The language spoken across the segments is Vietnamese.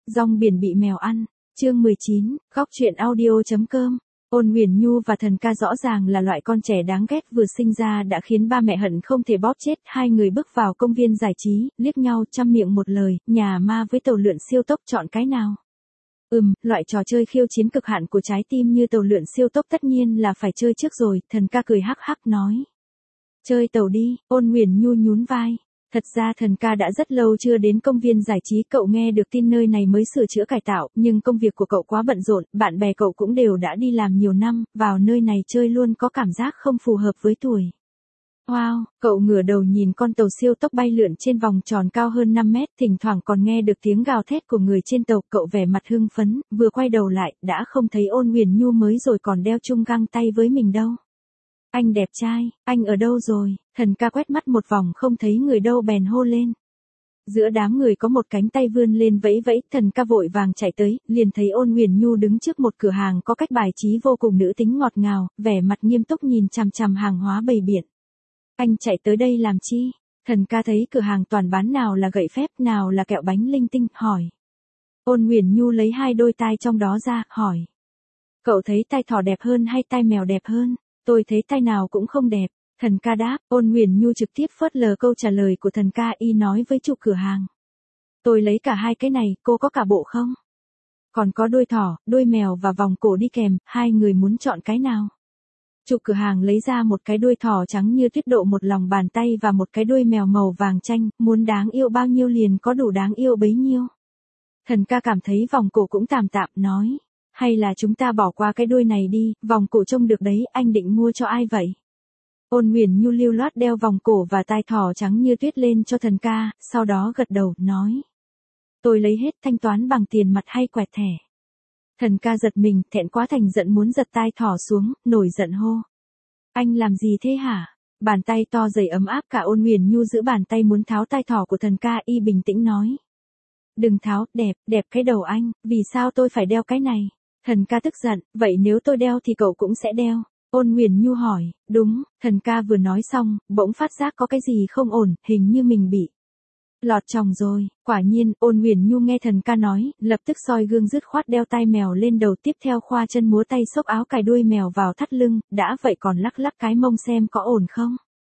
Rong biển bị mèo ăn. Chương 19, góc truyện audio.com. Ôn Huyền Nhu và Thần Ca rõ ràng là loại con trẻ đáng ghét vừa sinh ra đã khiến ba mẹ hận không thể bóp chết. Hai người bước vào công viên giải trí, liếc nhau trăm miệng một lời, nhà ma với tàu lượn siêu tốc chọn cái nào? Loại trò chơi khiêu chiến cực hạn của trái tim như tàu lượn siêu tốc tất nhiên là phải chơi trước rồi, Thần Ca cười hắc hắc nói. Chơi tàu đi, Ôn Huyền Nhu nhún vai. Thật ra Thần Ca đã rất lâu chưa đến công viên giải trí, cậu nghe được tin nơi này mới sửa chữa cải tạo, nhưng công việc của cậu quá bận rộn, bạn bè cậu cũng đều đã đi làm nhiều năm, vào nơi này chơi luôn có cảm giác không phù hợp với tuổi. Wow, cậu ngửa đầu nhìn con tàu siêu tốc bay lượn trên vòng tròn cao hơn 5 mét, thỉnh thoảng còn nghe được tiếng gào thét của người trên tàu, cậu vẻ mặt hưng phấn, vừa quay đầu lại, đã không thấy Ôn Huyền Nhu mới rồi còn đeo chung găng tay với mình đâu. Anh đẹp trai, anh ở đâu rồi? Thần Ca quét mắt một vòng không thấy người đâu bèn hô lên. Giữa đám người có một cánh tay vươn lên vẫy vẫy, Thần Ca vội vàng chạy tới, liền thấy Ôn Huyền Nhu đứng trước một cửa hàng có cách bài trí vô cùng nữ tính ngọt ngào, vẻ mặt nghiêm túc nhìn chằm chằm hàng hóa bày biện. Anh chạy tới đây làm chi? Thần Ca thấy cửa hàng toàn bán nào là gậy phép, nào là kẹo bánh linh tinh, hỏi. Ôn Huyền Nhu lấy hai đôi tai trong đó ra, hỏi. Cậu thấy tai thỏ đẹp hơn hay tai mèo đẹp hơn? Tôi thấy tai nào cũng không đẹp. Thần Ca đáp. Ôn Huyền Nhu trực tiếp phớt lờ câu trả lời của Thần Ca, y nói với chủ cửa hàng. Tôi lấy cả hai cái này, cô có cả bộ không? Còn có đuôi thỏ, đuôi mèo và vòng cổ đi kèm, hai người muốn chọn cái nào? Chủ cửa hàng lấy ra một cái đuôi thỏ trắng như tuyết độ một lòng bàn tay và một cái đuôi mèo màu vàng chanh, muốn đáng yêu bao nhiêu liền có đủ đáng yêu bấy nhiêu. Thần Ca cảm thấy vòng cổ cũng tạm tạm, nói. Hay là chúng ta bỏ qua cái đuôi này đi, vòng cổ trông được đấy, anh định mua cho ai vậy? Ôn Huyền Nhu lưu loát đeo vòng cổ và tai thỏ trắng như tuyết lên cho Thần Ca, sau đó gật đầu, nói. Tôi lấy hết, thanh toán bằng tiền mặt hay quẹt thẻ? Thần Ca giật mình, thẹn quá thành giận muốn giật tai thỏ xuống, nổi giận hô. Anh làm gì thế hả? Bàn tay to dày ấm áp, cả Ôn Huyền Nhu giữ bàn tay muốn tháo tai thỏ của Thần Ca, y bình tĩnh nói. Đừng tháo, đẹp cái đầu anh, vì sao tôi phải đeo cái này? Thần Ca tức giận, vậy nếu tôi đeo thì cậu cũng sẽ đeo. Ôn Huyền Nhu hỏi, đúng, Thần Ca vừa nói xong, bỗng phát giác có cái gì không ổn, hình như mình bị lọt chòng rồi. Quả nhiên, Ôn Huyền Nhu nghe Thần Ca nói, lập tức soi gương dứt khoát đeo tai mèo lên đầu, tiếp theo khoa chân múa tay xốc áo cài đuôi mèo vào thắt lưng, đã vậy còn lắc lắc cái mông xem có ổn không.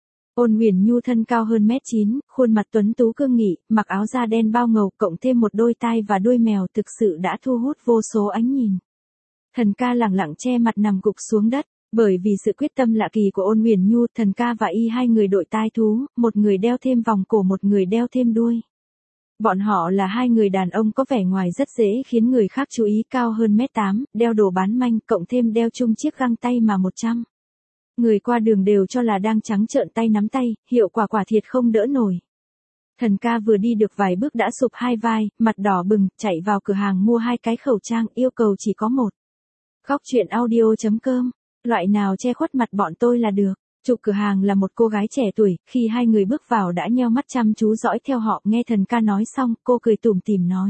Ôn Huyền Nhu thân cao hơn 1m9, khuôn mặt tuấn tú cương nghị, mặc áo da đen bao ngầu, cộng thêm một đôi tai và đuôi mèo thực sự đã thu hút vô số ánh nhìn. Thần Ca lẳng lặng che mặt nằm gục xuống đất. Bởi vì sự quyết tâm lạ kỳ của Ôn Huyền Nhu, Thần Ca và y hai người đội tai thú, một người đeo thêm vòng cổ, một người đeo thêm đuôi. Bọn họ là hai người đàn ông có vẻ ngoài rất dễ khiến người khác chú ý, cao hơn 1m8, đeo đồ bán manh, cộng thêm đeo chung chiếc găng tay mà 100. Người qua đường đều cho là đang trắng trợn tay nắm tay, hiệu quả quả thiệt không đỡ nổi. Thần Ca vừa đi được vài bước đã sụp hai vai, mặt đỏ bừng, chạy vào cửa hàng mua hai cái khẩu trang, yêu cầu chỉ có một. Góc truyện audio.com. Loại nào che khuất mặt bọn tôi là được. Chủ cửa hàng là một cô gái trẻ tuổi, khi hai người bước vào đã nheo mắt chăm chú dõi theo họ, nghe Thần Ca nói xong, cô cười tủm tỉm nói.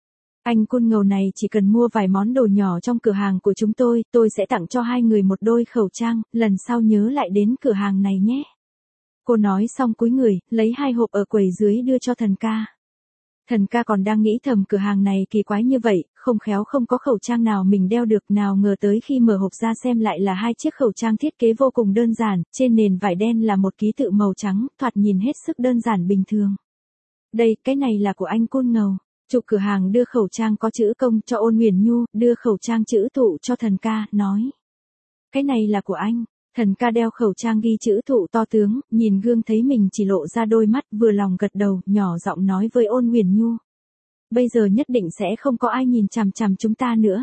Anh côn ngầu này chỉ cần mua vài món đồ nhỏ trong cửa hàng của chúng tôi sẽ tặng cho hai người một đôi khẩu trang, lần sau nhớ lại đến cửa hàng này nhé. Cô nói xong cúi người, lấy hai hộp ở quầy dưới đưa cho Thần Ca. Thần Ca còn đang nghĩ thầm cửa hàng này kỳ quái như vậy, không khéo không có khẩu trang nào mình đeo được, nào ngờ tới khi mở hộp ra xem lại là hai chiếc khẩu trang thiết kế vô cùng đơn giản, trên nền vải đen là một ký tự màu trắng, thoạt nhìn hết sức đơn giản bình thường. Đây, cái này là của anh côn ngầu. Chủ cửa hàng đưa khẩu trang có chữ công cho Ôn Huyền Nhu, đưa khẩu trang chữ thụ cho Thần Ca, nói. Cái này là của anh. Thần Ca đeo khẩu trang ghi chữ thụ to tướng, nhìn gương thấy mình chỉ lộ ra đôi mắt, vừa lòng gật đầu, nhỏ giọng nói với Ôn Huyền Nhu. Bây giờ nhất định sẽ không có ai nhìn chằm chằm chúng ta nữa.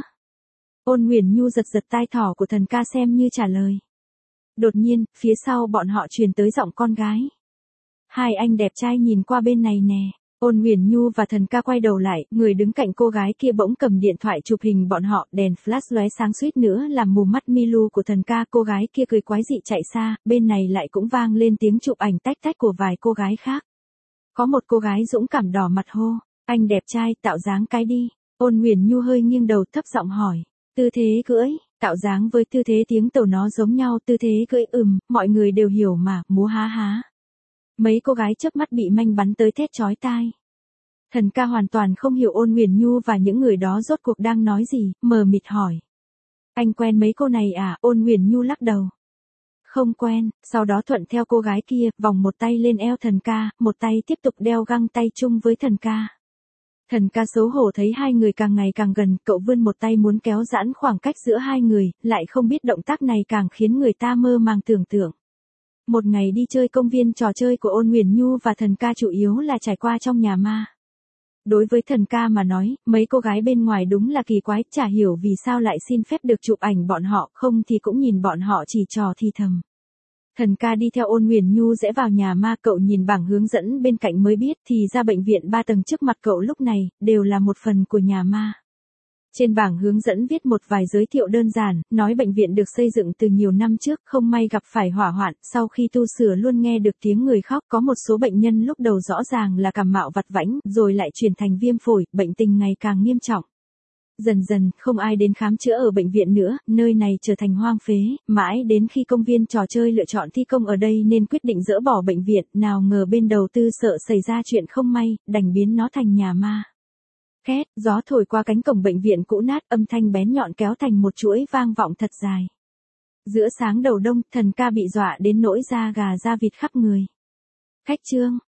Ôn Huyền Nhu giật giật tai thỏ của Thần Ca xem như trả lời. Đột nhiên, phía sau bọn họ truyền tới giọng con gái. Hai anh đẹp trai nhìn qua bên này nè. Ôn Huyền Nhu và Thần Ca quay đầu lại, người đứng cạnh cô gái kia bỗng cầm điện thoại chụp hình bọn họ, đèn flash lóe sáng suýt nữa làm mù mắt Milu của Thần Ca, cô gái kia cười quái dị chạy xa, bên này lại cũng vang lên tiếng chụp ảnh tách tách của vài cô gái khác. Có một cô gái dũng cảm đỏ mặt hô, anh đẹp trai, tạo dáng cái đi. Ôn Huyền Nhu hơi nghiêng đầu thấp giọng hỏi, tư thế cưỡi, tạo dáng với tư thế tiếng tàu nó giống nhau, tư thế cưỡi mọi người đều hiểu mà, múa há há. Mấy cô gái chớp mắt bị manh bắn tới thét chói tai. Thần ca hoàn toàn không hiểu Ôn Huyền Nhu và những người đó rốt cuộc đang nói gì, mờ mịt hỏi. Anh quen mấy cô này à? Ôn Huyền Nhu lắc đầu. Không quen, sau đó thuận theo cô gái kia, vòng một tay lên eo thần ca, một tay tiếp tục đeo găng tay chung với thần ca. Thần ca xấu hổ thấy hai người càng ngày càng gần, cậu vươn một tay muốn kéo giãn khoảng cách giữa hai người, lại không biết động tác này càng khiến người ta mơ màng tưởng tượng. Một ngày đi chơi công viên trò chơi của Ôn Huyền Nhu và thần ca chủ yếu là trải qua trong nhà ma. Đối với thần ca mà nói, mấy cô gái bên ngoài đúng là kỳ quái, chả hiểu vì sao lại xin phép được chụp ảnh bọn họ, không thì cũng nhìn bọn họ chỉ trò thì thầm. Thần ca đi theo Ôn Huyền Nhu rẽ vào nhà ma, cậu nhìn bảng hướng dẫn bên cạnh mới biết thì ra bệnh viện 3 tầng trước mặt cậu lúc này, đều là một phần của nhà ma. Trên bảng hướng dẫn viết một vài giới thiệu đơn giản, nói bệnh viện được xây dựng từ nhiều năm trước, không may gặp phải hỏa hoạn, sau khi tu sửa luôn nghe được tiếng người khóc, có một số bệnh nhân lúc đầu rõ ràng là cảm mạo vặt vãnh, rồi lại chuyển thành viêm phổi, bệnh tình ngày càng nghiêm trọng. Dần dần, không ai đến khám chữa ở bệnh viện nữa, nơi này trở thành hoang phế, mãi đến khi công viên trò chơi lựa chọn thi công ở đây nên quyết định dỡ bỏ bệnh viện, nào ngờ bên đầu tư sợ xảy ra chuyện không may, đành biến nó thành nhà ma. Két, gió thổi qua cánh cổng bệnh viện cũ nát, âm thanh bén nhọn kéo thành một chuỗi vang vọng thật dài. Giữa sáng đầu đông, thần ca bị dọa đến nỗi da gà da vịt khắp người. Khách trương,